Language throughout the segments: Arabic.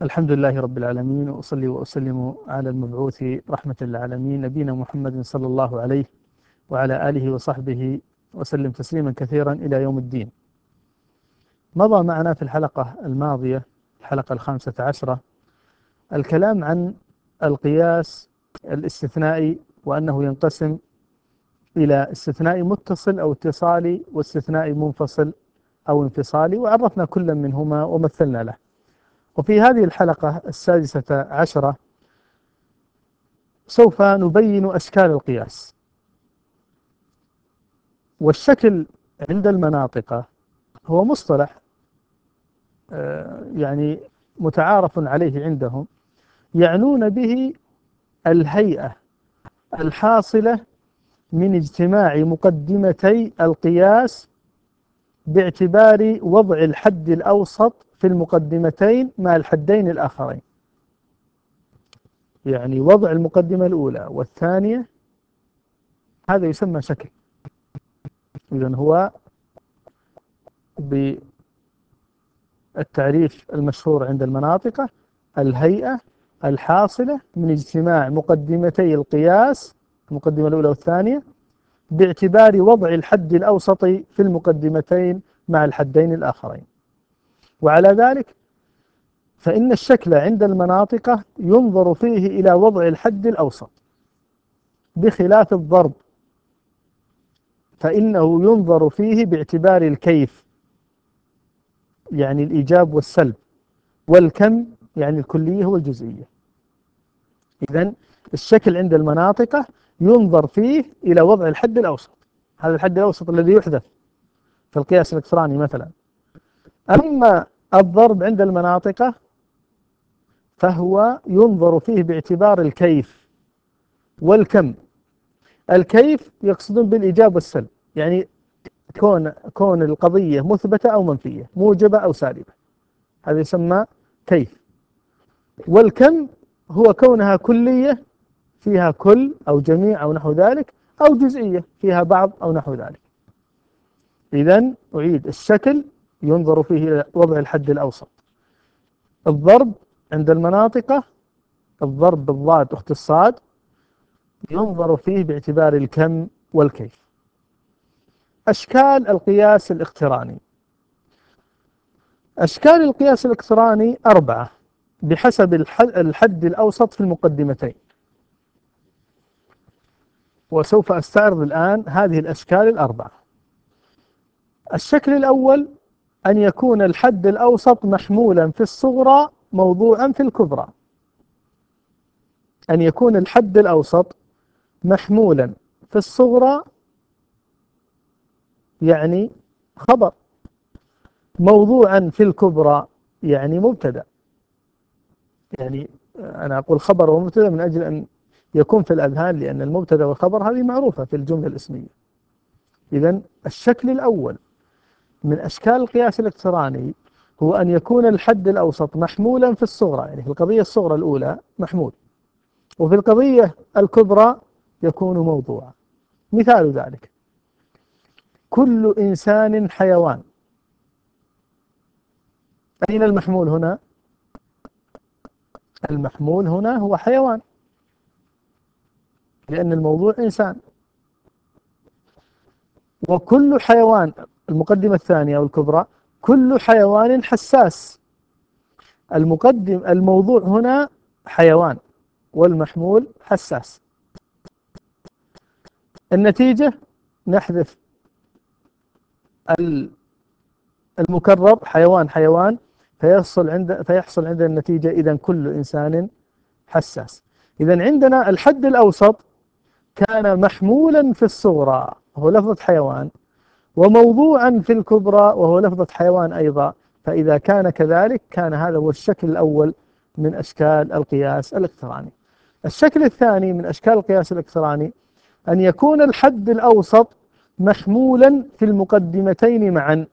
الحمد لله رب العالمين، وأصلي وأسلم على المبعوث رحمة للعالمين نبينا محمد صلى الله عليه وعلى آله وصحبه وسلم تسليما كثيرا إلى يوم الدين. مضى معنا في الحلقة الماضية، الحلقة 15، الكلام عن القياس الاستثنائي، وأنه ينقسم إلى استثناء متصل أو اتصالي، واستثناء منفصل أو انفصالي، وعرفنا كل منهما ومثلنا له. وفي هذه الحلقة 16 سوف نبين أشكال القياس. والشكل عند المناطق هو مصطلح يعني متعارف عليه عندهم، يعنون به الهيئة الحاصلة من اجتماع مقدمتي القياس باعتبار وضع الحد الأوسط في المقدمتين مع الحدين الآخرين. يعني وضع المقدمة الأولى والثانية، هذا يسمى شكل. إذن هو بالتعريف المشهور عند المناطق الهيئة الحاصلة من اجتماع مقدمتي القياس، المقدمة الأولى والثانية، باعتبار وضع الحد الأوسط في المقدمتين مع الحدين الآخرين. وعلى ذلك فإن الشكل عند المناطق ينظر فيه إلى وضع الحد الأوسط، بخلاف الضرب فإنه ينظر فيه باعتبار الكيف، يعني الإيجاب والسلب، والكم يعني الكلية والجزئية. إذن الشكل عند المناطق ينظر فيه إلى وضع الحد الأوسط، هذا الحد الأوسط الذي يحدث في القياس الإلكتروني مثلا. أما الضرب عند المناطق فهو ينظر فيه باعتبار الكيف والكم. الكيف يقصدون بالإيجاب والسلب، يعني كون القضية مثبتة أو منفية، موجبة أو سالبة، هذا يسمى كيف. والكم هو كونها كلية فيها كل أو جميع أو نحو ذلك، أو جزئية فيها بعض أو نحو ذلك. إذن أعيد: الشكل ينظر فيه إلى وضع الحد الأوسط. الضرب عند المناطق، الضرب بالضاد أخت الصاد، ينظر فيه باعتبار الكم والكيف. أشكال القياس الاقتراني. أشكال القياس الاقتراني 4 بحسب الحد الأوسط في المقدمتين، وسوف أستعرض الآن هذه الأشكال 4. الشكل الأول: أن يكون الحد الأوسط محمولا في الصغرى موضوعا في الكبرى. أن يكون الحد الأوسط محمولا في الصغرى يعني خبر، موضوعا في الكبرى يعني مبتدأ. يعني أنا أقول خبر ومبتدأ من أجل أن يكون في الأذهان، لأن المبتدأ والخبر هذه معروفة في الجملة الاسمية. إذن الشكل الأول من أشكال القياس الاقتراني هو أن يكون الحد الأوسط محمولا في الصغرى، يعني في القضية الصغرى الأولى محمول، وفي القضية الكبرى يكون موضوعا. مثال ذلك: كل إنسان حيوان. أين المحمول هنا؟ المحمول هنا هو حيوان، لأن الموضوع إنسان. وكل حيوان، المقدمة الثانية والكبرى: كل حيوان حساس. الموضوع هنا حيوان، والمحمول حساس. النتيجة: نحذف المكرر حيوان حيوان، فيحصل عند النتيجة إذن كل إنسان حساس. إذن عندنا الحد الأوسط كان محمولا في الصغرى وهو لفظة حيوان، وموضوعا في الكبرى وهو لفظة حيوان أيضا. فإذا كان كذلك كان هذا هو الشكل الأول من أشكال القياس الاقتراني. الشكل الثاني من أشكال القياس الاقتراني: أن يكون الحد الأوسط محمولا في المقدمتين معا.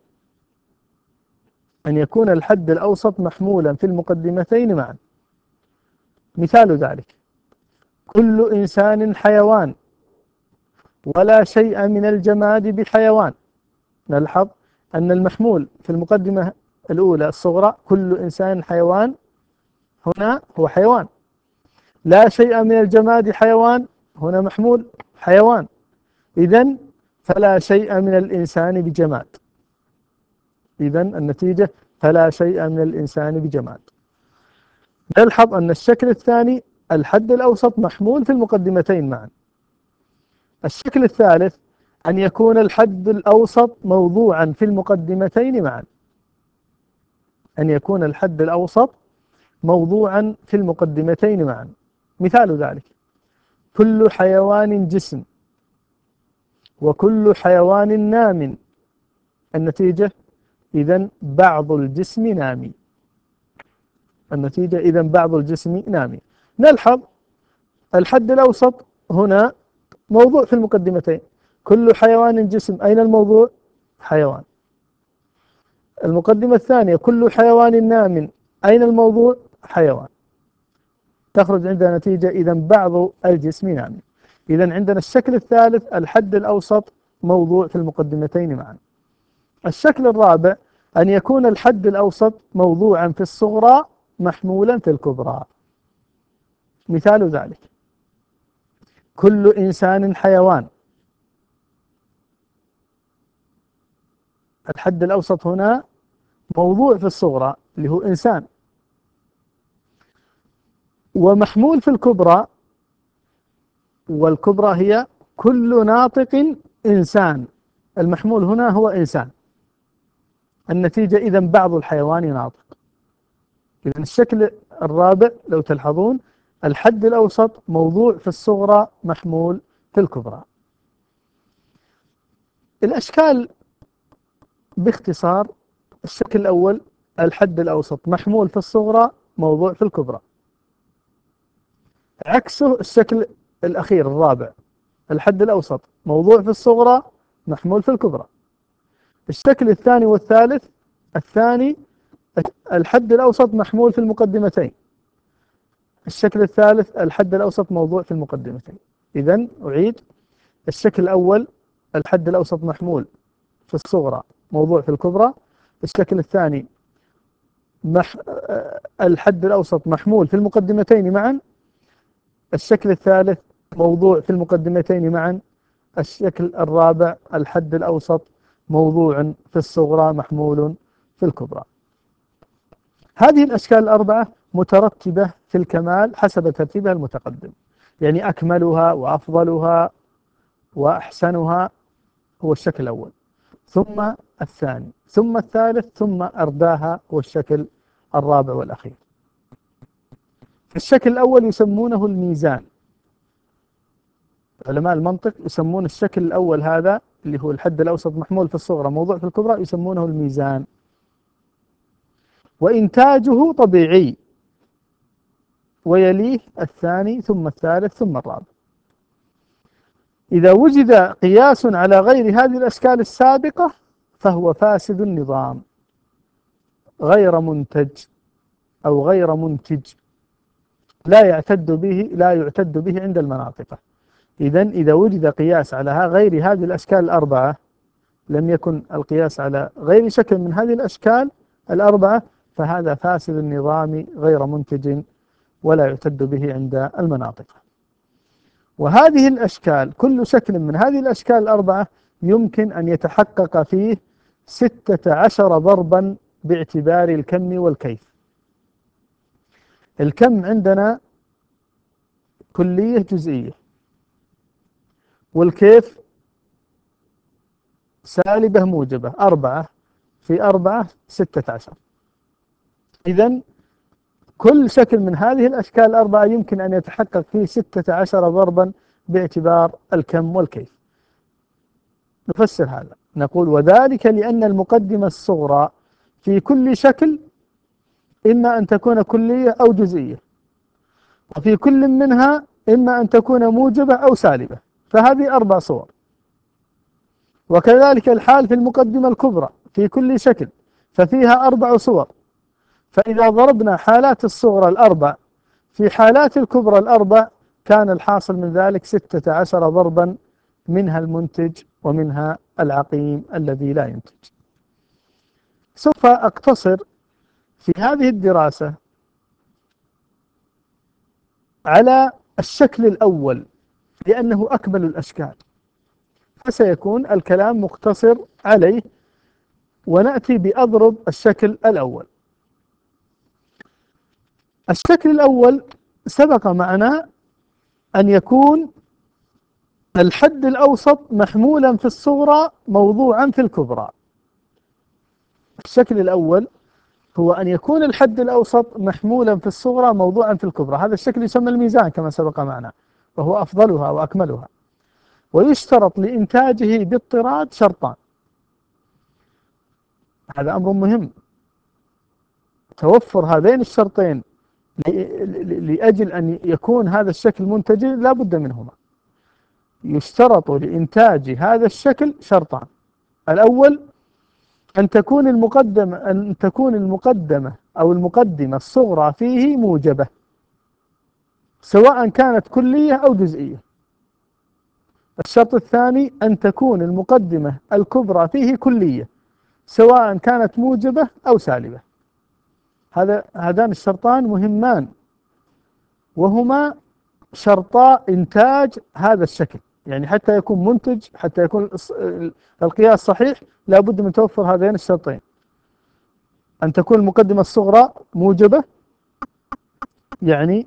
أن يكون الحد الأوسط محمولا في المقدمتين معا. مثال ذلك: كل إنسان حيوان، ولا شيء من الجماد بحيوان. نلحظ أن المحمول في المقدمة الأولى الصغرى كل إنسان حيوان، هنا هو حيوان. لا شيء من الجماد حيوان، هنا محمول حيوان. إذن فلا شيء من الإنسان بجماد. إذن النتيجة فلا شيء من الإنسان بجماد. نلحظ أن الشكل الثاني الحد الأوسط محمول في المقدمتين معا. الشكل الثالث أن يكون الحد الأوسط موضوعا في المقدمتين معا. أن يكون الحد الأوسط موضوعا في المقدمتين معا. مثال ذلك: كل حيوان جسم، وكل حيوان نام. النتيجة إذن بعض الجسم نامي. النتيجة إذن بعض الجسم نامي. نلحظ الحد الأوسط هنا موضوع في المقدمتين. كل حيوان جسم، أين الموضوع؟ حيوان. المقدمة الثانية كل حيوان نام، أين الموضوع؟ حيوان. تخرج عندنا نتيجة إذن بعض الجسم نامي. إذن عندنا الشكل الثالث الحد الأوسط موضوع في المقدمتين معا. الشكل الرابع أن يكون الحد الأوسط موضوعا في الصغرى محمولا في الكبرى. مثال ذلك: كل إنسان حيوان. الحد الأوسط هنا موضوع في الصغرى اللي هو إنسان، ومحمول في الكبرى، والكبرى هي كل ناطق إنسان. المحمول هنا هو إنسان. النتيجة إذن بعض الحيوان ناطق. إذن الشكل الرابع لو تلحظون الحد الأوسط موضوع في الصغرى محمول في الكبرى. الأشكال باختصار: الشكل الأول الحد الأوسط محمول في الصغرى موضوع في الكبرى. عكسه الشكل الأخير الرابع الحد الأوسط موضوع في الصغرى محمول في الكبرى. الشكل الثاني والثالث: الثاني الحد الأوسط محمول في المقدمتين. الشكل الثالث الحد الأوسط موضوع في المقدمتين. إذن أعيد: الشكل الأول الحد الأوسط محمول في الصغرى موضوع في الكبرى. الشكل الثاني الحد الأوسط محمول في المقدمتين معا. الشكل الثالث موضوع في المقدمتين معا. الشكل الرابع الحد الأوسط موضوع في الصغرى محمول في الكبرى. هذه الأشكال الأربعة مترتبة في الكمال حسب ترتيبها المتقدم، يعني أكملها وأفضلها وأحسنها هو الشكل الأول، ثم الثاني، ثم الثالث، ثم أرداها هو الشكل الرابع والأخير. الشكل الأول يسمونه الميزان. علماء المنطق يسمون الشكل الأول هذا اللي هو الحد الأوسط محمول في الصغرى موضوع في الكبرى يسمونه الميزان. وإنتاجه طبيعي، ويليه الثاني ثم الثالث ثم الرابع. إذا وجد قياس على غير هذه الأشكال السابقة فهو فاسد النظام، غير منتج أو غير منتج، لا يعتد به عند المناطق. إذن إذا وجد قياس على غير هذه الأشكال الأربعة، لم يكن القياس على غير شكل من هذه الأشكال الأربعة، فهذا فاسد النظام غير منتج ولا يعتد به عند المناطق. وهذه الأشكال كل شكل من هذه الأشكال الأربعة يمكن أن يتحقق فيه 16 ضربا باعتبار الكم والكيف. الكم عندنا كلية جزئية، والكيف سالبة موجبة، 4 في 4 16. إذن كل شكل من هذه الأشكال الأربعة يمكن أن يتحقق فيه 16 ضربا باعتبار الكم والكيف. نفسر هذا نقول: وذلك لأن المقدمة الصغرى في كل شكل إما أن تكون كلية أو جزئية، وفي كل منها إما أن تكون موجبة أو سالبة، فهذه 4 صور. وكذلك الحال في المقدمة الكبرى في كل شكل ففيها 4 صور. فإذا ضربنا حالات الصغرى الأربع في حالات الكبرى الأربع كان الحاصل من ذلك 16 ضربا، منها المنتج ومنها العقيم الذي لا ينتج. سوف أقتصر في هذه الدراسة على الشكل الأول لأنه أكمل الأشكال، فسيكون الكلام مقتصر عليه، ونأتي بأضرب الشكل الأول. الشكل الأول سبق معنا أن يكون الحد الأوسط محمولا في الصغرى موضوعا في الكبرى. الشكل الأول هو أن يكون الحد الأوسط محمولا في الصغرى موضوعا في الكبرى. هذا الشكل يسمى الميزان كما سبق معنا، وهو أفضلها وأكملها. ويشترط لإنتاجه باضطراد شرطان. هذا أمر مهم، توفر هذين الشرطين لأجل أن يكون هذا الشكل منتجا لا بد منهما. يشترط لإنتاج هذا الشكل شرطان: الأول أن تكون المقدمة أو المقدمة الصغرى فيه موجبة، سواء كانت كلية أو جزئية. الشرط الثاني أن تكون المقدمة الكبرى فيه كلية، سواء كانت موجبة أو سالبة. هذان الشرطان مهمان، وهما شرطا إنتاج هذا الشكل. يعني حتى يكون منتج، حتى يكون القياس صحيح، لا بد من توفر هذين الشرطين: أن تكون المقدمة الصغرى موجبة، يعني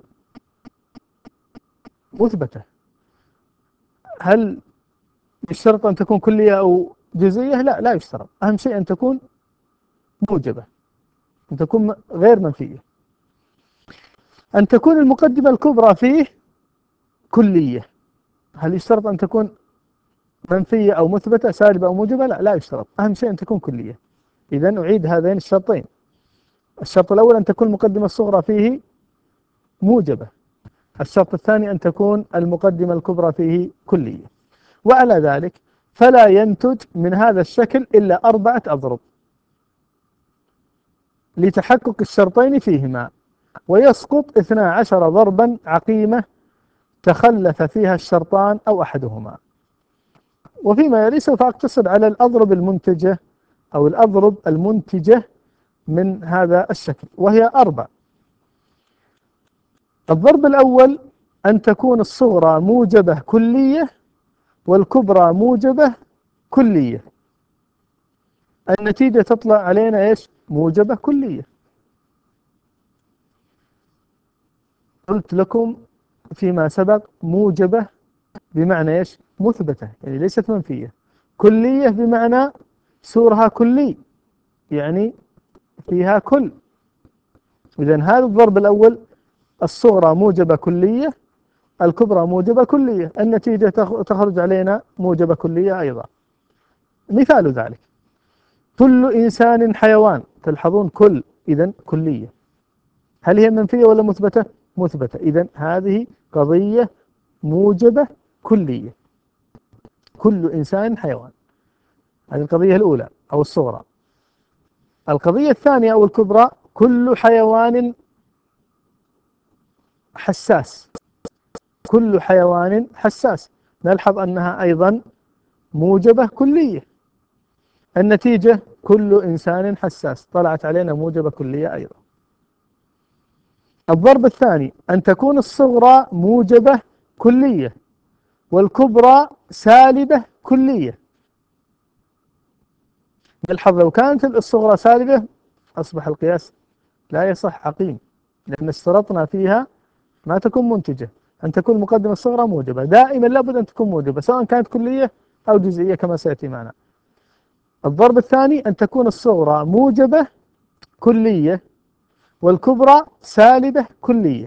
مثبتة. هل يشترط أن تكون كلية أو جزئية؟ لا يشترط. أهم شيء أن تكون موجبة، أن تكون غير منفية. أن تكون المقدمة الكبرى فيه كلية. هل يشترط أن تكون منفية أو مثبتة، سالبة أو موجبة؟ لا يشترط. أهم شيء أن تكون كلية. إذا أعيد هذين الشرطين: الشرط الأول أن تكون المقدمة الصغرى فيه موجبة. الشرط الثاني أن تكون المقدمة الكبرى فيه كلية. وعلى ذلك فلا ينتج من هذا الشكل إلا 4 أضرب لتحقق الشرطين فيهما، ويسقط 12 ضربا عقيمة تخلف فيها الشرطان أو أحدهما. وفيما يلي سوف أقتصر على الأضرب المنتجة أو الأضرب المنتجة من هذا الشكل، وهي 4. الضرب الأول: أن تكون الصغرى موجبة كلية والكبرى موجبة كلية. النتيجة تطلع علينا إيش؟ موجبة كلية. قلت لكم فيما سبق موجبة بمعنى إيش؟ مثبتة، يعني ليست منفية. كلية بمعنى سورها كلي، يعني فيها كل. إذن هذا الضرب الأول: الصغرى موجبة كلية، الكبرى موجبة كلية، النتيجة تخرج علينا موجبة كلية أيضا. مثال ذلك: كل إنسان حيوان. تلحظون كل، إذن كلية. هل هي منفية ولا مثبتة؟ مثبتة. إذن هذه قضية موجبة كلية. كل إنسان حيوان، هذه القضية الأولى أو الصغرى. القضية الثانية أو الكبرى: كل حيوان حساس. كل حيوان حساس، نلحظ أنها أيضا موجبة كلية. النتيجة كل إنسان حساس، طلعت علينا موجبة كلية أيضا. الضرب الثاني: أن تكون الصغرى موجبة كلية والكبرى سالبة كلية. نلحظ لو كانت الصغرى سالبة أصبح القياس لا يصح عقيم، لأن اشترطنا فيها ما تكون منتجة أن تكون المقدمة الصغرى موجبة. دائما لابد أن تكون موجبة، سواء كانت كلية أو جزئية كما سيأتي معنا. الضرب الثاني: أن تكون الصغرى موجبة كلية والكبرى سالبة كلية.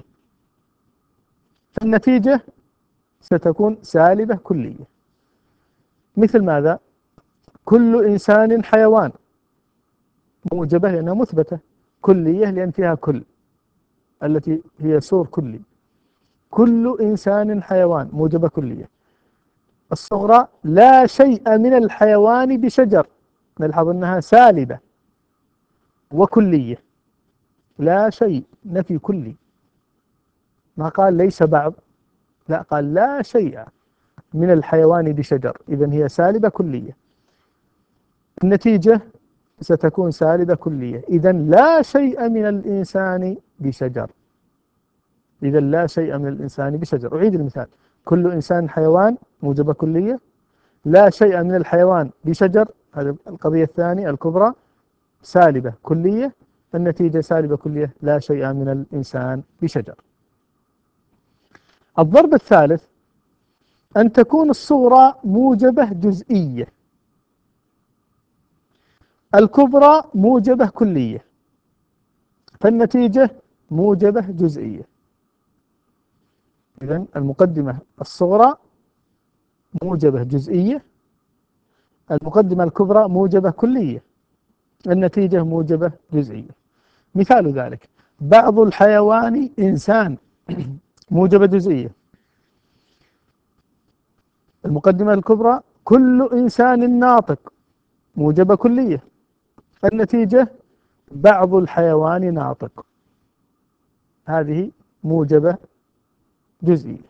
النتيجة ستكون سالبة كلية. مثل ماذا؟ كل إنسان حيوان، موجبة لأنها مثبتة، كلية لأن فيها كل التي هي سور كلي. كل إنسان حيوان موجبة كلية. الصغرى: لا شيء من الحيوان بشجر. نلحظ أنها سالبة وكلية. لا شيء، نفي كلي، ما قال ليس بعض، لا، قال لا شيء من الحيوان بشجر. إذن هي سالبة كلية. النتيجة ستكون سالبة كلية. إذن لا شيء من الإنسان بشجر. إذا لا شيء من الإنسان بشجر. أعيد المثال: كل إنسان حيوان موجبة كلية، لا شيء من الحيوان بشجر، هذه القضية الثانية الكبرى، سالبة كلية، النتيجة سالبة كلية، لا شيء من الإنسان بشجر. الضرب الثالث أن تكون الصغرى موجبة جزئية، الكبرى موجبة كلية، فالنتيجة موجبة جزئية. إذن المقدمة الصغرى موجبة جزئية، المقدمة الكبرى موجبة كلية، النتيجة موجبة جزئية. مثال ذلك: بعض الحيوان إنسان، موجبة جزئية. المقدمة الكبرى: كل إنسان ناطق، موجبة كلية، النتيجة بعض الحيوان ناطق، هذه موجبة جزئية.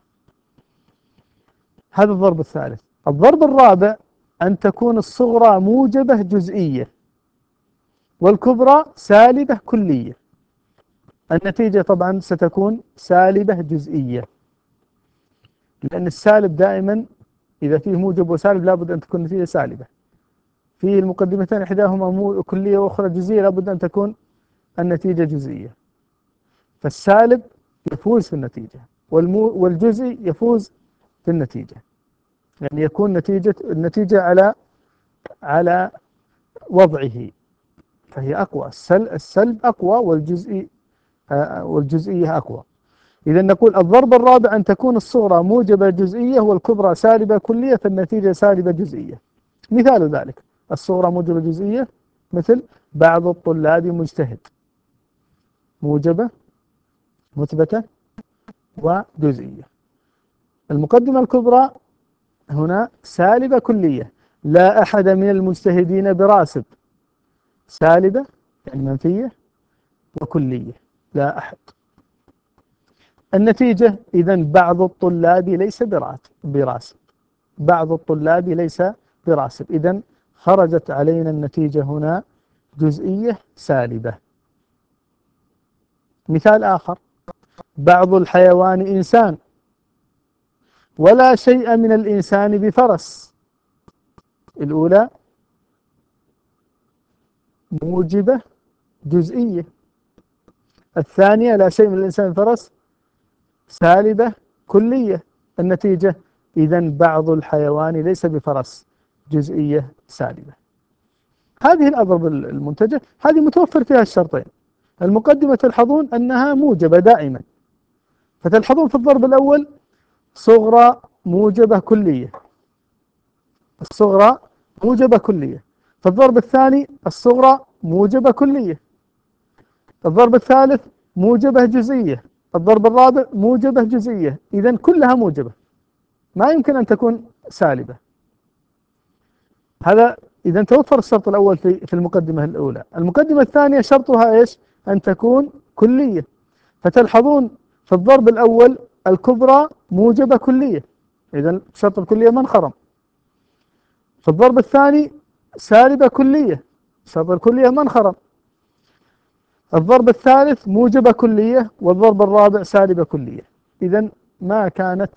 هذا الضرب الثالث. الضرب الرابع أن تكون الصغرى موجبة جزئية والكبرى سالبة كلية، النتيجة طبعا ستكون سالبة جزئية، لأن السالب دائما إذا فيه موجب وسالب لابد أن تكون النتيجة سالبة. في المقدمتين إحداهما كلية وأخرى جزئية لابد أن تكون النتيجة جزئية، فالسالب يفوز في النتيجة والجزئي يفوز في النتيجة، يعني يكون النتيجة على وضعه، فهي أقوى. السلب أقوى والجزئية أقوى. إذا نقول الضرب الرابع أن تكون الصغرى موجبة جزئية والكبرى سالبة كلية، فالنتيجة سالبة جزئية. مثال ذلك: الصغرى موجبة جزئية، مثل بعض الطلاب مجتهد، موجبة مثبتة وجزئية. المقدمة الكبرى هنا سالبة كلية: لا أحد من المجتهدين براسب، سالبة يعني منفية وكلية، لا أحد. النتيجة إذن بعض الطلاب ليس براسب، بعض الطلاب ليس براسب، إذن خرجت علينا النتيجة هنا جزئية سالبة. مثال آخر: بعض الحيوان إنسان ولا شيء من الإنسان بفرس، الأولى موجبة جزئية، الثانية لا شيء من الإنسان بفرس سالبة كلية، النتيجة إذن بعض الحيوان ليس بفرس، جزئية سالبة. هذه الأضرب المنتجة هذه متوفر فيها الشرطين. المقدمة تلحظون أنها موجبة دائما، فتلحظون في الضرب الأول صغرى موجبة كلية، الصغرى موجبة كلية. في الضرب الثاني الصغرى موجبة كلية، الضرب الثالث موجبة جزئية، الضرب الرابع موجبة جزئية، إذن كلها موجبة، ما يمكن أن تكون سالبة. هذا إذا توفر الشرط الأول في المقدمة الأولى. المقدمة الثانية شرطها إيش؟ أن تكون كلية، فتلحظون في الضرب الأول الكبرى موجبة كلية، إذا شرط الكلية ما انخرم. في الضرب الثاني سالبة كلية، شرط الكلية ما انخرم. الضرب الثالث موجبة كلية، والضرب الرابع سالبة كلية، إذا ما كانت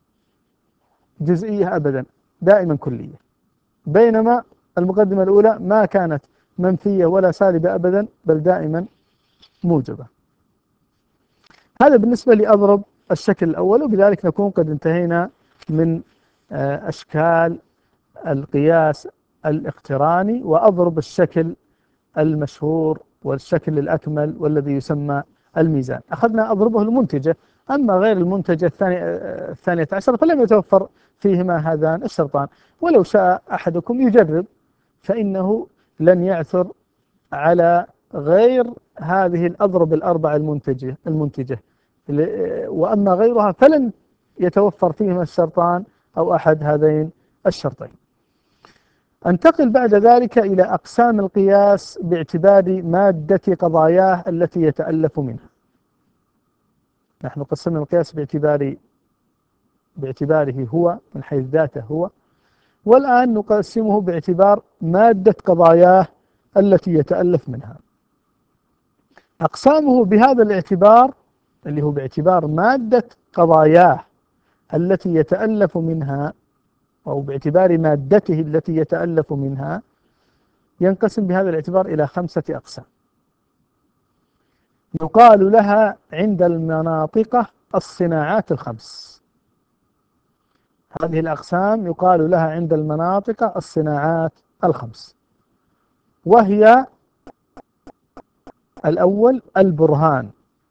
جزئية أبدا، دائما كلية. بينما المقدمة الأولى ما كانت منفية ولا سالبة أبدا، بل دائما موجبة. هذا بالنسبة لأضرب الشكل الأول، وبذلك نكون قد انتهينا من أشكال القياس الاقتراني وأضرب الشكل المشهور والشكل الأكمل والذي يسمى الميزان. أخذنا أضربه المنتجة، أما غير المنتجة الثانية عشر فلم يتوفر فيهما هذان الشرطان، ولو شاء أحدكم يجرب فإنه لن يعثر على غير هذه الأضرب الأربعة المنتجة، وأما غيرها فلن يتوفر فيهما الشرطان أو أحد هذين الشرطين. أنتقل بعد ذلك إلى أقسام القياس باعتبار مادة قضاياه التي يتألف منها. نحن قسمنا القياس باعتباره هو من حيث ذاته هو، والآن نقسمه باعتبار مادة قضاياه التي يتألف منها. أقسامه بهذا الاعتبار اللي هو باعتبار مادة قضاياه التي يتألف منها، أو باعتبار مادته التي يتألف منها، ينقسم بهذا الاعتبار إلى 5 أقسام. يقال لها عند المناطق الصناعات الخمس. هذه الأقسام يقال لها عند المناطق الصناعات الخمس، وهي: الأول البرهان،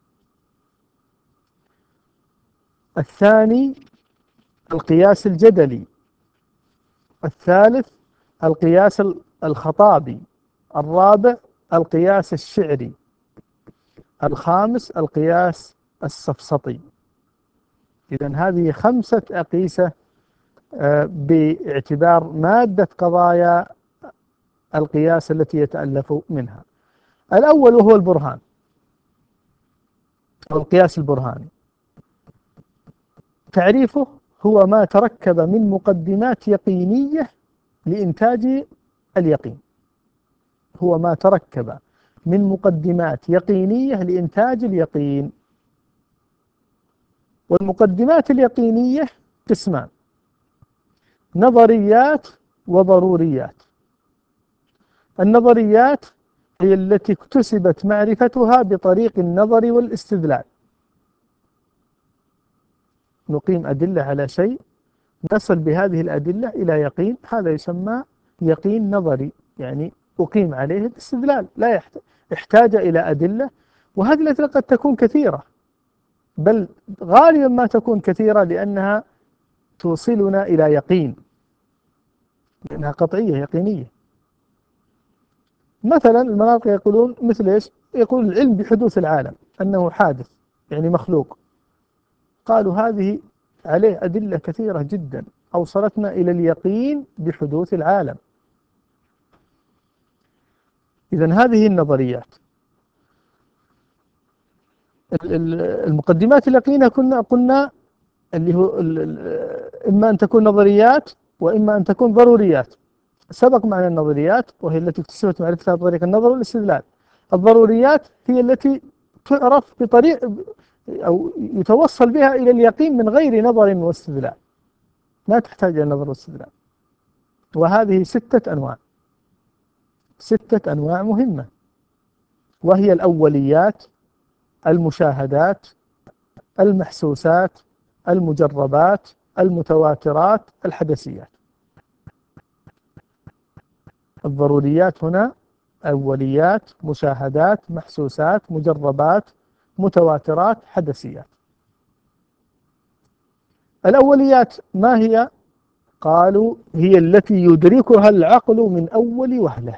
الثاني القياس الجدلي، الثالث القياس الخطابي، الرابع القياس الشعري، الخامس القياس السفسطي. إذن هذه 5 أقيسة باعتبار مادة قضايا القياس التي يتألف منها. الأول وهو البرهان أو القياس البرهاني. تعريفه: هو ما تركب من مقدمات يقينية لإنتاج اليقين. هو ما تركب من مقدمات يقينية لإنتاج اليقين. والمقدمات اليقينية قسمان: نظريات وضروريات. النظريات هي التي اكتسبت معرفتها بطريق النظر والاستدلال. نقيم أدلة على شيء، نصل بهذه الأدلة إلى يقين، هذا يسمى يقين نظري، يعني أقيم عليه الاستدلال، لا يحتاج إلى أدلة. وهذه الأدلة قد تكون كثيرة، بل غالبا ما تكون كثيرة، لأنها توصلنا إلى يقين، لأنها قطعية يقينية. مثلا المناطق يقولون مثل إيش؟ يقول العلم بحدوث العالم، أنه حادث يعني مخلوق. قالوا هذه عليه أدلة كثيرة جدا أوصلتنا إلى اليقين بحدوث العالم. إذن هذه النظريات. المقدمات اليقينية قلنا اللي هو إما أن تكون نظريات وإما أن تكون ضروريات. سبق معنا النظريات وهي التي اكتسبت معرفتها بطريق النظر والاستدلال. الضروريات هي التي تعرف بطريق أو يتوصل بها إلى اليقين من غير نظر واستدلال، لا تحتاج إلى نظر واستدلال. وهذه 6 أنواع، 6 أنواع مهمة، وهي الأوليات، المشاهدات، المحسوسات، المجربات، المتواترات، الحدثيات. الضروريات هنا أوليات، مشاهدات، محسوسات، مجربات، متواترات، حدثيات. الأوليات ما هي؟ قالوا هي التي يدركها العقل من أول وهلة،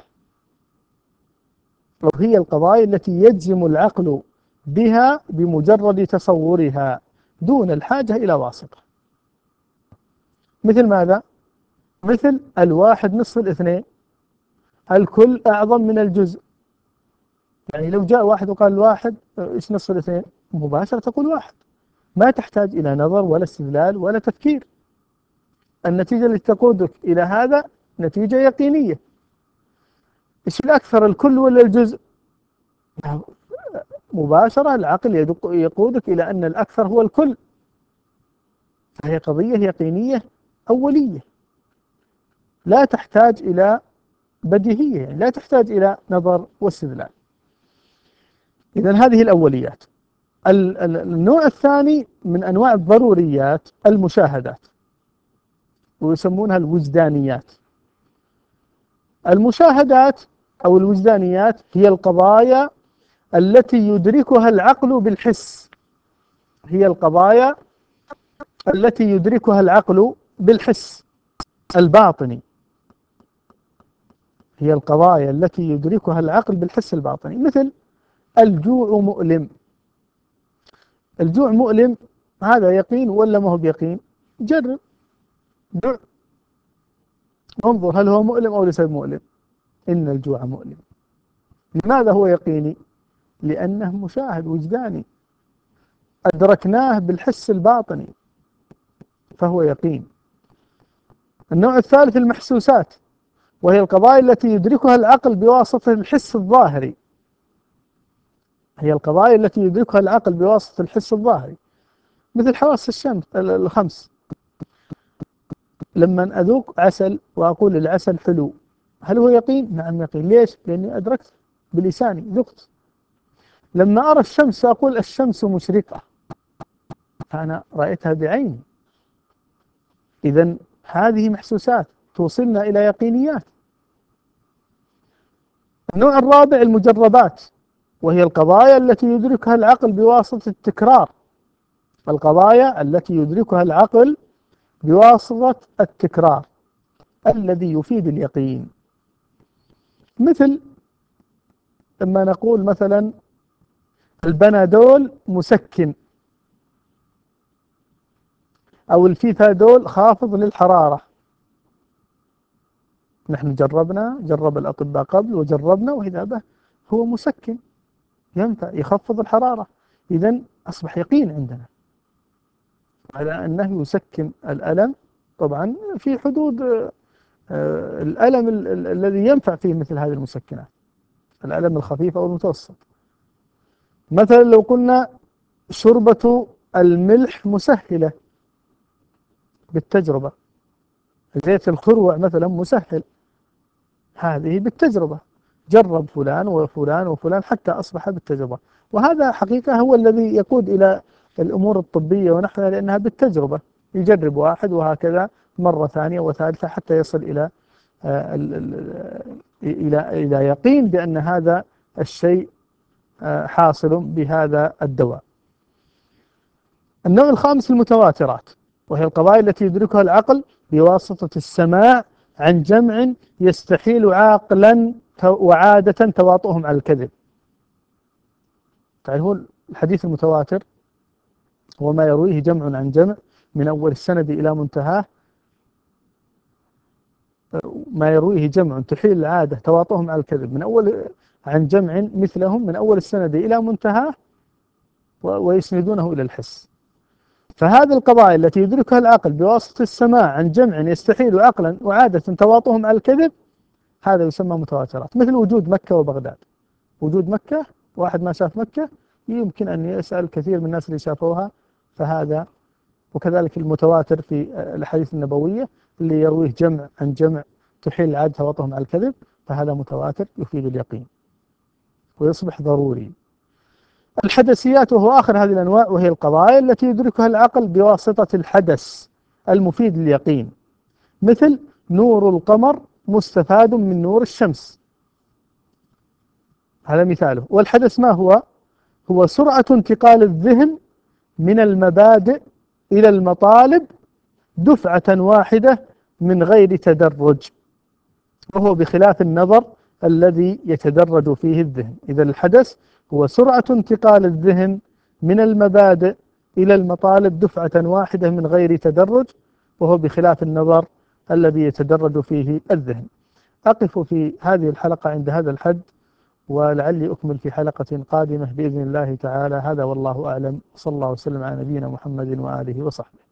وهي القضايا التي يجزم العقل بها بمجرد تصورها دون الحاجة إلى واسطة. مثل ماذا؟ مثل الواحد نصف الاثنين، الكل أعظم من الجزء. يعني لو جاء واحد وقال الواحد إيش نصف الاثنين، مباشرة تقول واحد، ما تحتاج إلى نظر ولا استدلال ولا تفكير. النتيجة التي تقودك إلى هذا نتيجة يقينية. إيش الأكثر، الكل ولا الجزء؟ مباشرة العقل يقودك إلى أن الأكثر هو الكل. فهي قضية يقينية أولية، لا تحتاج إلى بديهية، يعني لا تحتاج إلى نظر واستدلال. إذن هذه الأوليات. النوع الثاني من أنواع الضروريات المشاهدات، ويسمونها الوجدانيات. المشاهدات أو الوجدانيات هي القضايا التي يدركها العقل بالحس. هي القضايا التي يدركها العقل بالحس الباطني. هي القضايا التي يدركها العقل بالحس الباطني. مثل الجوع مؤلم. الجوع مؤلم، هذا يقين ولا ما هو بيقين؟ جرب، جوع، انظر هل هو مؤلم أو ليس مؤلم. إن الجوع مؤلم. لماذا هو يقيني؟ لأنه مشاهد وجداني، أدركناه بالحس الباطني، فهو يقين. النوع الثالث المحسوسات، وهي القضايا التي يدركها العقل بواسطة الحس الظاهري. هي القضايا التي يدركها العقل بواسطة الحس الظاهري، مثل حواس الشمس الخمس. لما أذوق عسل وأقول العسل حلو، هل هو يقين؟ نعم يقين. ليش؟ لأني أدركت بلساني، ذقت. لما أرى الشمس أقول الشمس مشرقة، فأنا رأيتها بعيني. إذن هذه محسوسات توصلنا إلى يقينيات. النوع الرابع المجربات، وهي القضايا التي يدركها العقل بواسطة التكرار. القضايا التي يدركها العقل بواسطة التكرار الذي يفيد اليقين. مثل لما نقول مثلا البنادول مسكن، أو الفيفادول خافض للحرارة. نحن جرب الأطباء قبل وجربنا، وإذا به هو مسكن ينفع يخفض الحرارة. إذن أصبح يقين عندنا على أنه يسكن الألم، طبعا في حدود الألم الذي ينفع فيه مثل هذه المسكنات، الألم الخفيف أو المتوسط. مثلا لو قلنا شربة الملح مسهلة بالتجربة، زيت الخروع مثلا مسهل، هذه بالتجربة، جرب فلان وفلان وفلان حتى أصبح بالتجربة. وهذا حقيقة هو الذي يقود إلى الأمور الطبية ونحوها، لأنها بالتجربة، يجرب واحد وهكذا مرة ثانية وثالثة حتى يصل إلى إلى يقين بأن هذا الشيء حاصل بهذا الدواء. النوع الخامس المتواترات، وهي القضايا التي يدركها العقل بواسطة السماع عن جمع يستحيل عاقلا وعادة تواطؤهم على الكذب. تعرفون الحديث المتواتر هو ما يرويه جمع عن جمع من أول السند إلى منتهاه، ما يرويه جمع تحيل العادة تواطؤهم على الكذب من أول عن جمع مثلهم من أول السند إلى منتهاه، ويسندونه إلى الحس. فهذه القضايا التي يدركها العقل بواسطة السماع عن جمع يستحيل عقلا وعادة تواطؤهم على الكذب، هذا يسمى متواترات. مثل وجود مكة وبغداد. وجود مكة، واحد ما شاف مكة يمكن أن يسأل كثير من الناس اللي شافوها، فهذا. وكذلك المتواتر في الأحاديث النبوية اللي يرويه جمع عن جمع تحيل العادة تواطؤهم على الكذب، فهذا متواتر يفيد اليقين ويصبح ضروري. الحدثيات وهو آخر هذه الأنواع، وهي القضايا التي يدركها العقل بواسطة الحدث المفيد لليقين. مثل نور القمر مستفاد من نور الشمس، هذا مثاله. والحدث ما هو؟ هو سرعة انتقال الذهن من المبادئ إلى المطالب دفعة واحدة من غير تدرج، وهو بخلاف النظر الذي يتدرج فيه الذهن. إذا الحدث هو سرعة انتقال الذهن من المبادئ إلى المطالب دفعة واحدة من غير تدرج، وهو بخلاف النظر الذي يتدرج فيه الذهن. أقف في هذه الحلقة عند هذا الحد، ولعلي أكمل في حلقة قادمة بإذن الله تعالى. هذا والله أعلم، صلى الله وسلم على نبينا محمد وآله وصحبه.